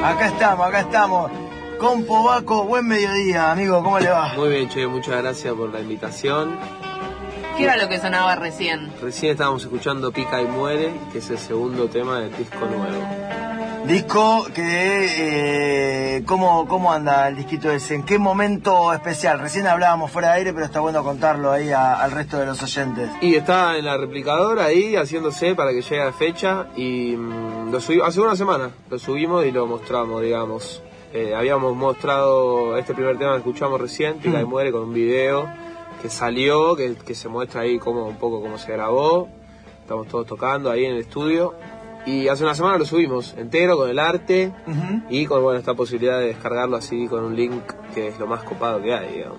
Acá estamos. Con Pobaco, buen mediodía, amigo, ¿cómo le va? Muy bien, Che, muchas gracias por la invitación. ¿Qué era lo que sonaba recién? Recién estábamos escuchando Pica y Muere, que es el segundo tema del disco nuevo. Disco que... ¿cómo anda el disquito ese? ¿En qué momento especial? Recién hablábamos fuera de aire, pero está bueno contarlo ahí al resto de los oyentes. Y está en la replicadora ahí, haciéndose para que llegue a la fecha, y lo subimos hace una semana, lo subimos y lo mostramos, digamos. Habíamos mostrado este primer tema que escuchamos recién, Pica y Muere, con un video que salió, que se muestra ahí un poco cómo se grabó. Estamos todos tocando ahí en el estudio. Y hace una semana lo subimos entero, con el arte, y con esta posibilidad de descargarlo así con un link que es lo más copado que hay, digamos.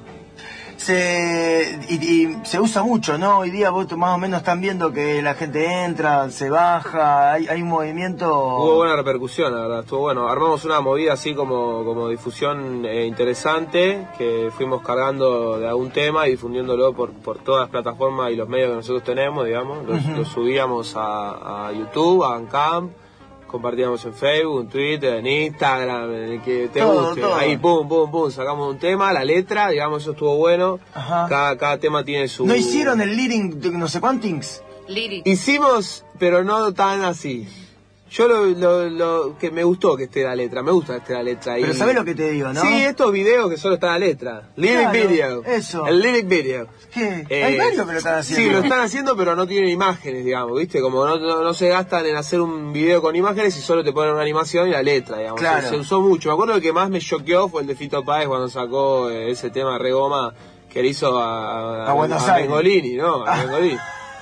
Se usa mucho, ¿no? Hoy día vos más o menos están viendo que la gente entra, se baja, hay un movimiento... Hubo buena repercusión, la verdad, estuvo bueno. Armamos una movida así como difusión interesante, que fuimos cargando de algún tema y difundiéndolo por todas las plataformas y los medios que nosotros tenemos, digamos. Lo subíamos a YouTube, a Bandcamp, compartíamos en Facebook, en Twitter, en Instagram, en el que te guste. Todo. Ahí pum, sacamos un tema, la letra, digamos, eso estuvo bueno. Cada tema tiene su... ¿No hicieron el lyric de no sé cuántings? Hicimos, pero no tan así. Yo lo que me gustó que esté la letra, me gusta que esté la letra ahí. Pero ¿sabés lo que te digo, no? Sí, estos videos que solo está la letra. Lyric video. Eso. El lyric video. ¿Qué? Hay varios que lo están haciendo. Sí, lo están haciendo, pero no tienen imágenes, digamos, ¿viste? Como no se gastan en hacer un video con imágenes y solo te ponen una animación y la letra, digamos. Claro. Se usó mucho. Me acuerdo que el que más me choqueó fue el de Fito Páez cuando sacó ese tema Regoma que le hizo a Bengolini, ¿no? A Bengolini.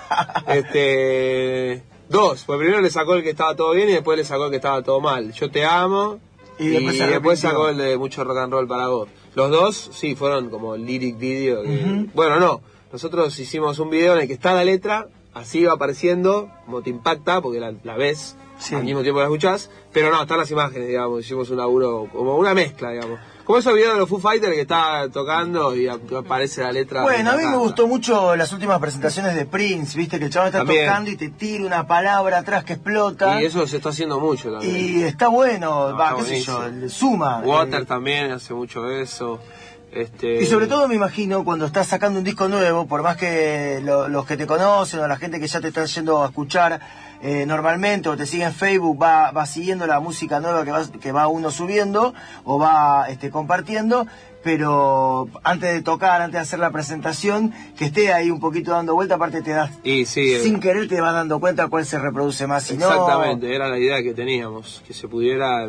Dos, pues primero le sacó el que estaba todo bien y después le sacó el que estaba todo mal. Yo te amo y después sacó el de mucho rock and roll para vos. Los dos, sí, fueron como lyric video. Bueno, no, nosotros hicimos un video en el que está la letra, así va apareciendo, como te impacta, porque la ves, al mismo tiempo la escuchás, pero no, están las imágenes, digamos, hicimos un laburo, como una mezcla, digamos. Como esos videos de los Foo Fighters que está tocando y aparece la letra. Bueno, a mí me gustó mucho las últimas presentaciones de Prince, viste que el chaval está tocando y te tira una palabra atrás que explota. Y eso se está haciendo mucho también. Y está bueno, qué sé yo, suma. Water también hace mucho eso. Y sobre todo me imagino cuando estás sacando un disco nuevo, por más que los que te conocen o la gente que ya te está yendo a escuchar normalmente o te sigue en Facebook va siguiendo la música nueva que va uno subiendo o va compartiendo, pero antes de tocar, antes de hacer la presentación, que esté ahí un poquito dando vuelta, aparte te das, sin querer te vas dando cuenta cuál se reproduce más. Exactamente, era la idea que teníamos, que se pudiera...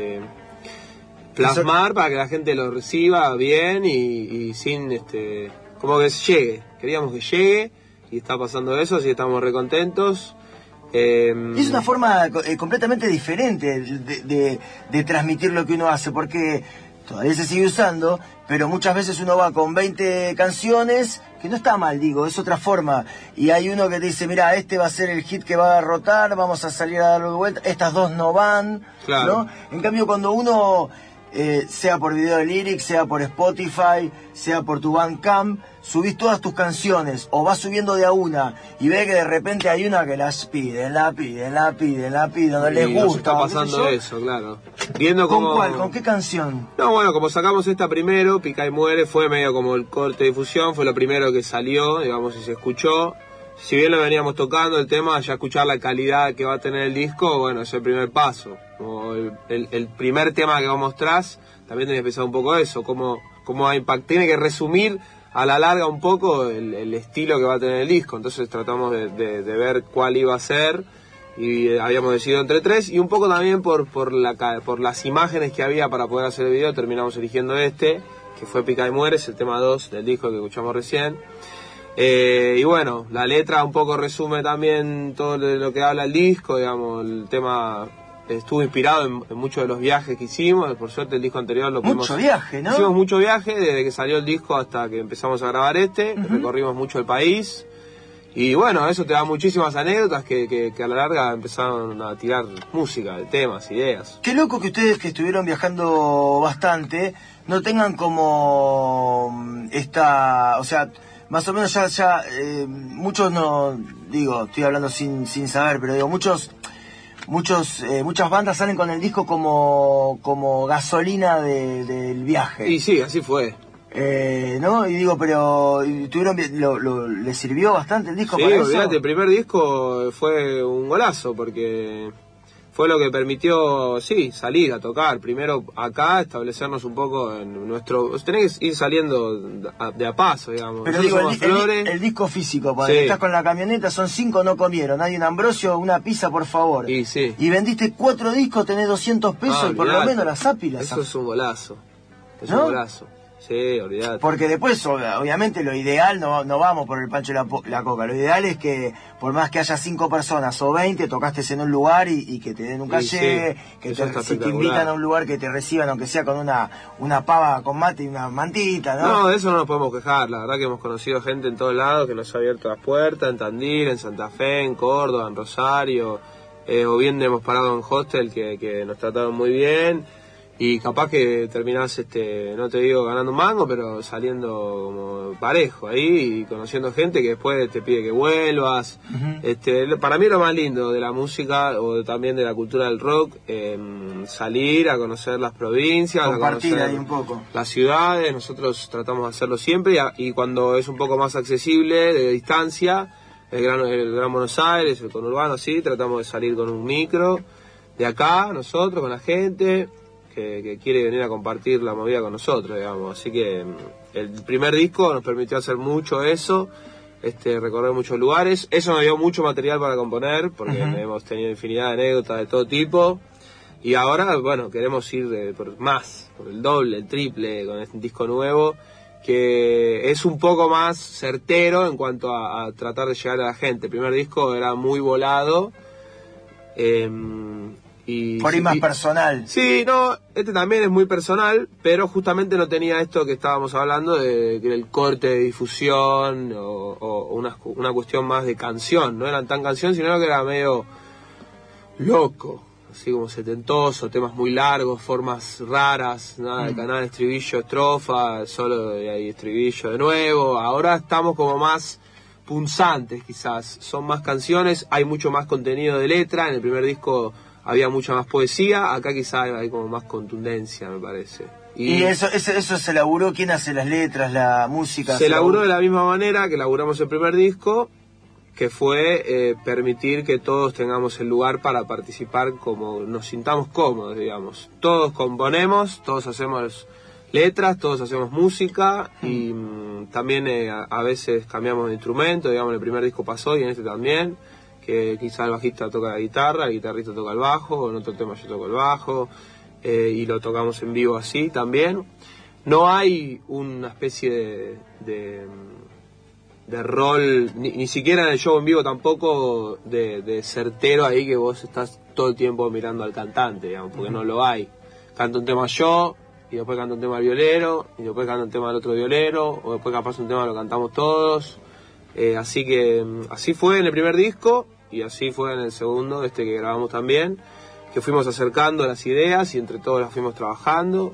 plasmar para que la gente lo reciba bien y sin como que llegue, queríamos que llegue y está pasando eso, así que estamos recontentos. Es una forma completamente diferente de transmitir lo que uno hace, porque todavía se sigue usando, pero muchas veces uno va con 20 canciones, que no está mal, digo, es otra forma, y hay uno que te dice, mira, este va a ser el hit que va a rotar, vamos a salir a darle vuelta, estas dos no van, claro. ¿no? En cambio, cuando uno... sea por video de lyrics, sea por Spotify, sea por tu Bandcamp, subís todas tus canciones o vas subiendo de a una y ves que de repente hay una que las piden, no les gusta. Está pasando eso, claro. Viendo ¿Con cuál? ¿Con qué canción? No, bueno, como sacamos esta primero, Pica y Muere, fue medio como el corte de difusión, fue lo primero que salió, digamos, y se escuchó. Si bien lo veníamos tocando el tema, ya escuchar la calidad que va a tener el disco, bueno, es el primer paso. Como el primer tema que vos mostrás, también tenés que pensar un poco eso, cómo va a impactar. Tiene que resumir a la larga un poco el estilo que va a tener el disco. Entonces tratamos de ver cuál iba a ser y habíamos decidido entre tres. Y un poco también por las imágenes que había para poder hacer el video, terminamos eligiendo que fue Pica y Muere, es el tema 2 del disco que escuchamos recién. Y bueno, la letra un poco resume también todo lo que habla el disco, digamos, el tema estuvo inspirado en muchos de los viajes que hicimos, por suerte el disco anterior lo pudimos... Mucho viaje, ¿no? Hicimos mucho viaje, desde que salió el disco hasta que empezamos a grabar recorrimos mucho el país, y bueno, eso te da muchísimas anécdotas que a la larga empezaron a tirar música, temas, ideas. Qué loco que ustedes que estuvieron viajando bastante, no tengan como o sea... Más o menos ya muchos no, digo, estoy hablando sin saber, pero digo, muchos muchas bandas salen con el disco como gasolina del viaje. Y sí, así fue. ¿No? Y digo, pero ¿le sirvió bastante el disco para eso? Sí, olvidate, el primer disco fue un golazo, porque fue lo que permitió, sí, salir a tocar. Primero acá, establecernos un poco en nuestro... Tenés que ir saliendo de a paso, digamos. Pero digo, el disco físico, cuando estás con la camioneta, son 5 no comieron. Hay un Ambrosio, una pizza, por favor. Y sí. Y vendiste 4 discos, tenés 200 pesos y por lo menos la sápila. Eso es un golazo. Es ¿no? un golazo. Sí, olvidate. Porque después, obviamente, lo ideal, no vamos por el pancho y la coca, lo ideal es que, por más que haya 5 personas o 20, tocaste en un lugar y que te den un caché, que si te invitan a un lugar que te reciban, aunque sea con una pava con mate y una mantita, ¿no? No, de eso no nos podemos quejar, la verdad que hemos conocido gente en todos lados que nos ha abierto las puertas, en Tandil, en Santa Fe, en Córdoba, en Rosario, o bien hemos parado en hostel que nos trataron muy bien. Y capaz que terminás, no te digo ganando un mango, pero saliendo como parejo ahí y conociendo gente que después te pide que vuelvas. Para mí lo más lindo de la música o también de la cultura del rock, salir a conocer las provincias, compartir a conocer ahí un poco las ciudades. Nosotros tratamos de hacerlo siempre y cuando es un poco más accesible, de distancia, el Gran Buenos Aires, el conurbano, así, tratamos de salir con un micro de acá, nosotros, con la gente que quiere venir a compartir la movida con nosotros, digamos. Así que el primer disco nos permitió hacer mucho eso, recorrer muchos lugares. Eso nos dio mucho material para componer, porque hemos tenido infinidad de anécdotas de todo tipo. Y ahora, bueno, queremos ir por el doble, el triple, con este disco nuevo, que es un poco más certero en cuanto a tratar de llegar a la gente. El primer disco era muy volado, por ahí más personal. Sí, no, también es muy personal, pero justamente no tenía esto que estábamos hablando de que el corte de difusión o una cuestión más de canción. No eran tan canción, sino que era medio loco, así como setentoso, temas muy largos, formas raras, nada de canal, estribillo, estrofa, solo de ahí estribillo de nuevo. Ahora estamos como más punzantes, quizás. Son más canciones, hay mucho más contenido de letra. En el primer disco había mucha más poesía, acá quizá hay como más contundencia, me parece. ¿Y eso se laburó? ¿Quién hace las letras, la música? Se laburó de la misma manera que laburamos el primer disco, que fue permitir que todos tengamos el lugar para participar como nos sintamos cómodos, digamos. Todos componemos, todos hacemos letras, todos hacemos música y también a veces cambiamos de instrumento, digamos, en el primer disco pasó y en este también, que quizá el bajista toca la guitarra, el guitarrista toca el bajo, en otro tema yo toco el bajo, y lo tocamos en vivo así también. No hay una especie de rol, ni siquiera en el show en vivo tampoco, de certero ahí que vos estás todo el tiempo mirando al cantante, digamos, porque no lo hay. Canto un tema yo, y después canto un tema al violero, y después canto un tema al otro violero, o después capaz un tema lo cantamos todos. Así que así fue en el primer disco y así fue en el segundo, que grabamos también, que fuimos acercando las ideas y entre todos las fuimos trabajando,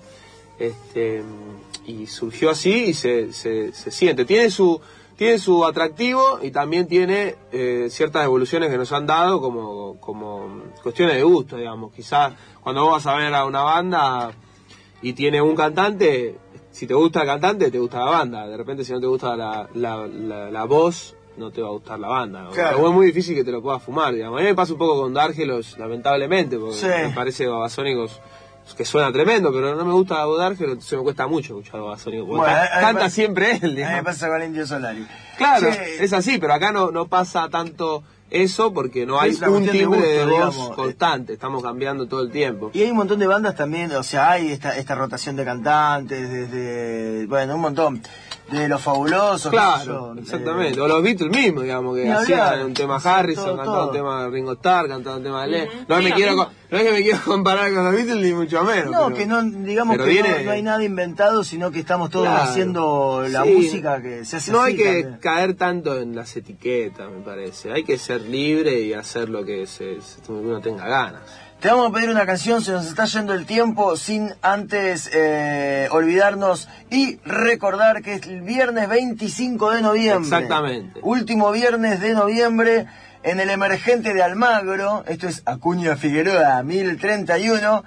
y surgió así y se siente. Tiene su atractivo y también tiene ciertas evoluciones que nos han dado como cuestiones de gusto, digamos. Quizás cuando vos vas a ver a una banda y tiene un cantante, si te gusta el cantante, te gusta la banda. De repente, si no te gusta la voz, no te va a gustar la banda, ¿no? Claro. Pero es muy difícil que te lo puedas fumar, digamos. A mí me pasa un poco con D'Argelos, lamentablemente, porque me parece Babasónicos que suena tremendo, pero no me gusta D'Argelos, entonces me cuesta mucho escuchar Babasónicos. Bueno, canta siempre él, digamos. A mí me pasa con Indio Solari. Claro, es así, pero acá no pasa tanto eso porque no hay un timbre de voz constante, estamos cambiando todo el tiempo. Y hay un montón de bandas también, o sea, hay esta rotación de cantantes, desde, bueno, un montón, de Los Fabulosos. Claro, exactamente, o los Beatles mismos, digamos, que hacían un tema Harrison, cantaban un tema Ringo Starr, cantaban un tema de Led. No es que me quiero comparar con los Beatles, ni mucho menos. No, pero, que no, digamos que no hay nada inventado, sino que estamos todos haciendo la música que se hace. No así, hay que también caer tanto en las etiquetas, me parece. Hay que ser libre y hacer lo que uno tenga ganas. Te vamos a pedir una canción, se nos está yendo el tiempo, sin antes olvidarnos y recordar que es el viernes 25 de noviembre. Exactamente. Último viernes de noviembre. en el Emergente de Almagro, esto es Acuña Figueroa 1031,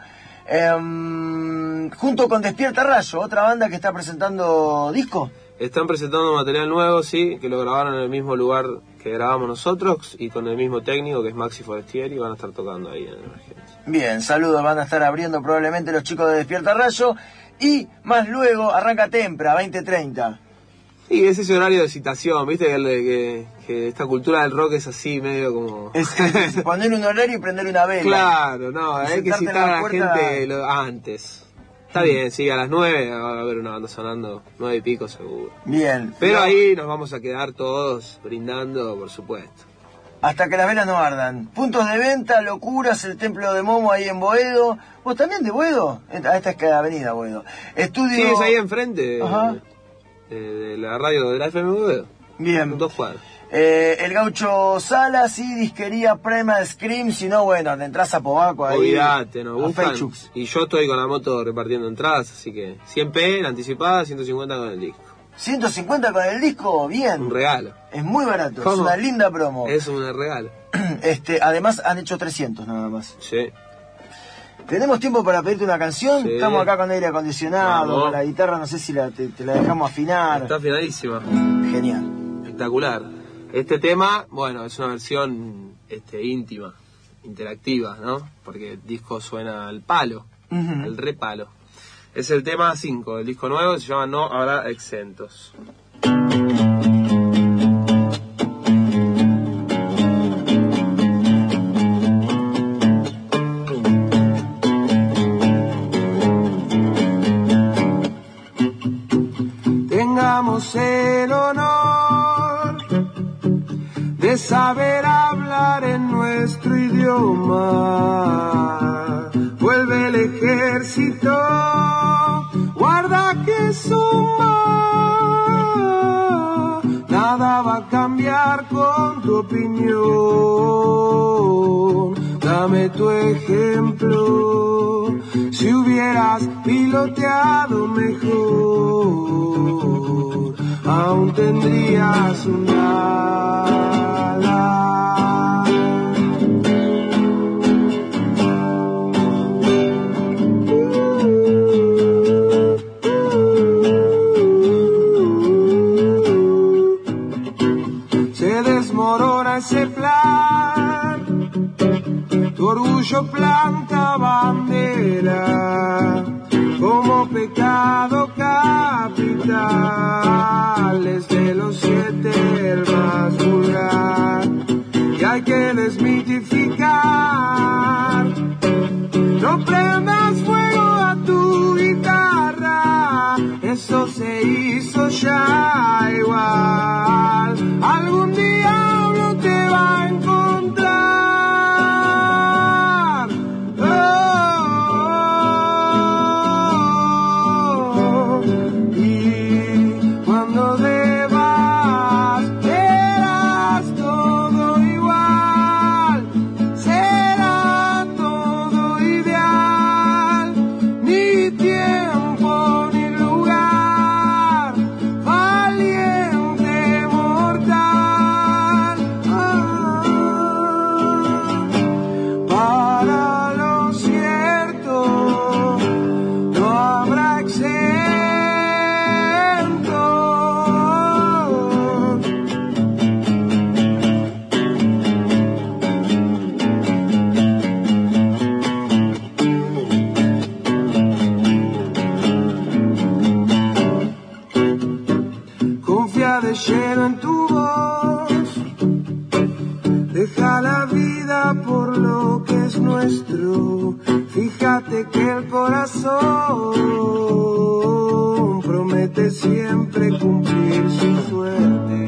junto con Despierta Rayo, otra banda que está presentando disco. Están presentando material nuevo, sí, que lo grabaron en el mismo lugar que grabamos nosotros y con el mismo técnico que es Maxi Forestieri, y van a estar tocando ahí en el Emergente. Bien, saludos, van a estar abriendo probablemente los chicos de Despierta Rayo, y más luego arranca Tempra, 20:30. Sí, es ese horario de citación, viste que esta cultura del rock es así, medio como... Es poner un horario y prender una vela. Claro, no, hay que citar a la puerta... gente antes. Está bien, sí, a las 9 va a haber una banda sonando, 9 y pico seguro. Bien. Pero ahí nos vamos a quedar todos brindando, por supuesto. Hasta que las velas no ardan. Puntos de venta, Locuras, el Templo de Momo ahí en Boedo. ¿Vos también de Boedo? Esta es que avenida Boedo. Estudio... Sí, es ahí enfrente Ajá. De la radio de la FM Boedo. Bien. 2 cuadras. El Gaucho Salas y disquería Primal Scream, si no, bueno, te entras a Pobaco ahí. Olvídate, nos a buscan. Fechux. Y yo estoy con la moto repartiendo entradas, así que 100p la anticipada, 150 con el disco. 150 con el disco, bien. Un regalo. Es muy barato, ¿Cómo? es una linda promo. Es un regalo. Además han hecho 300 nada más. Sí. ¿Tenemos tiempo para pedirte una canción? Sí. Estamos acá con aire acondicionado, Vamos. con la guitarra, no sé si te la dejamos afinar. Está afinadísima. Genial. Espectacular. Este tema, bueno, es una versión íntima, interactiva, ¿no? Porque el disco suena al palo, al re palo. Es el tema 5 del disco nuevo, se llama No Habrá Exentos. Tengamos el honor de saber hablar en nuestro idioma. Vuelve el ejército, guarda que suma. Nada va a cambiar con tu opinión. Dame tu ejemplo. Si hubieras piloteado mejor, aún tendrías un ala. Se desmorona ese plan, tu orgullo planta bandera como pecado capital, es de los 7 el más vulgar, y hay que desmitificar. No prendas fuego a tu guitarra, eso se hizo ya igual. Algún diablo te va a encontrar. Y cuando debas, verás todo igual. Será todo ideal. Ni tiempo ni lugar. Valiente mortal. Para lo cierto no habrá exento. Confía de lleno en tu voz. Deja la vida por lo que es nuestro. Fíjate que el corazón promete siempre cumplir su suerte.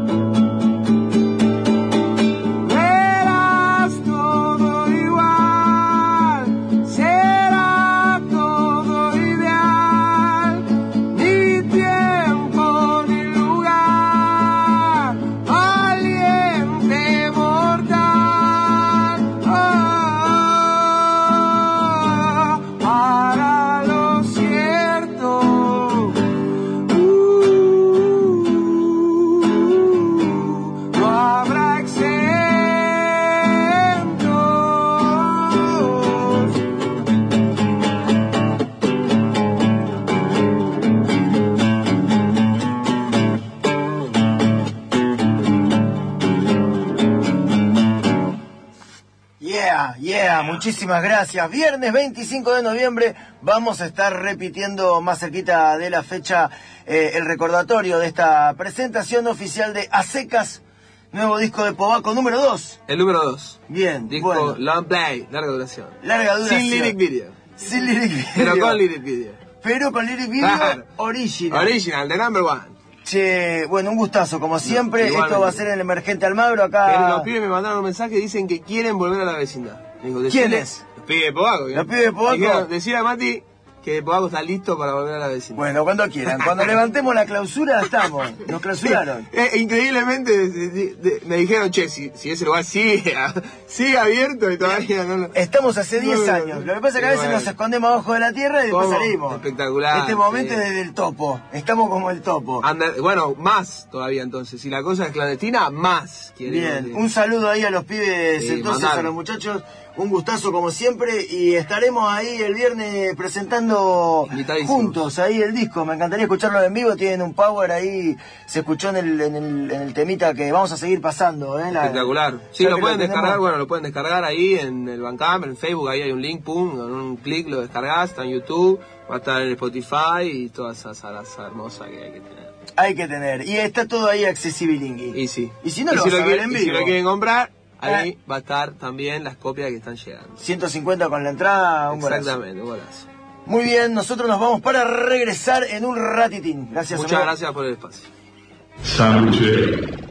Verás todo igual, será todo ideal. Ni tiempo ni lugar, valiente mortal. Para lo cierto, Muchísimas gracias. Viernes 25 de noviembre vamos a estar repitiendo más cerquita de la fecha el recordatorio de esta presentación oficial de A Secas, nuevo disco de Pobaco número 2. El número 2. Bien, disco bueno. Long play, larga duración. Larga duración. Sin lyric video. Sin lyric video. Pero con lyric video. Pero con lyric video original. Original, the number one. Che, bueno, un gustazo, como siempre. Igualmente. Esto va a ser en el Emergente Almagro, acá. Los pibes me mandaron un mensaje y dicen que quieren volver a la vecindad. Digo, ¿Quiénes? Los pibes de Pobaco. Los pibes de Pobaco. Decía a Mati que Pobaco está listo para volver a la vecindad. Bueno, cuando quieran. Cuando levantemos la clausura, estamos. Nos clausuraron. Increíblemente me dijeron, che, si ese lugar sigue abierto y todavía no lo... Estamos hace 10 años. Lo que pasa es que a veces nos escondemos abajo de la tierra y después salimos. Espectacular. Este momento es desde el topo. Estamos como el topo. Bueno, más todavía entonces. Si la cosa es clandestina, más. Bien, un saludo ahí a los pibes, entonces a los muchachos. Un gustazo como siempre y estaremos ahí el viernes presentando juntos ahí el disco. Me encantaría escucharlo en vivo, tienen un power ahí, se escuchó en el temita que vamos a seguir pasando. Espectacular. Sí, lo pueden descargar, lo pueden descargar ahí en el Bandcamp, en Facebook, ahí hay un link, pum, con un clic lo descargas, está en YouTube, va a estar en Spotify y todas esas salas hermosas que hay que tener. Hay que tener, y está todo ahí accesible. Y sí. Y si no lo vas a ver en vivo. Si lo quieren comprar, ahí va a estar también las copias que están llegando. 150 con la entrada, un golazo. Exactamente, un golazo. Muy bien, nosotros nos vamos para regresar en un ratitín. Gracias. Muchas gracias por el espacio. Sándwich.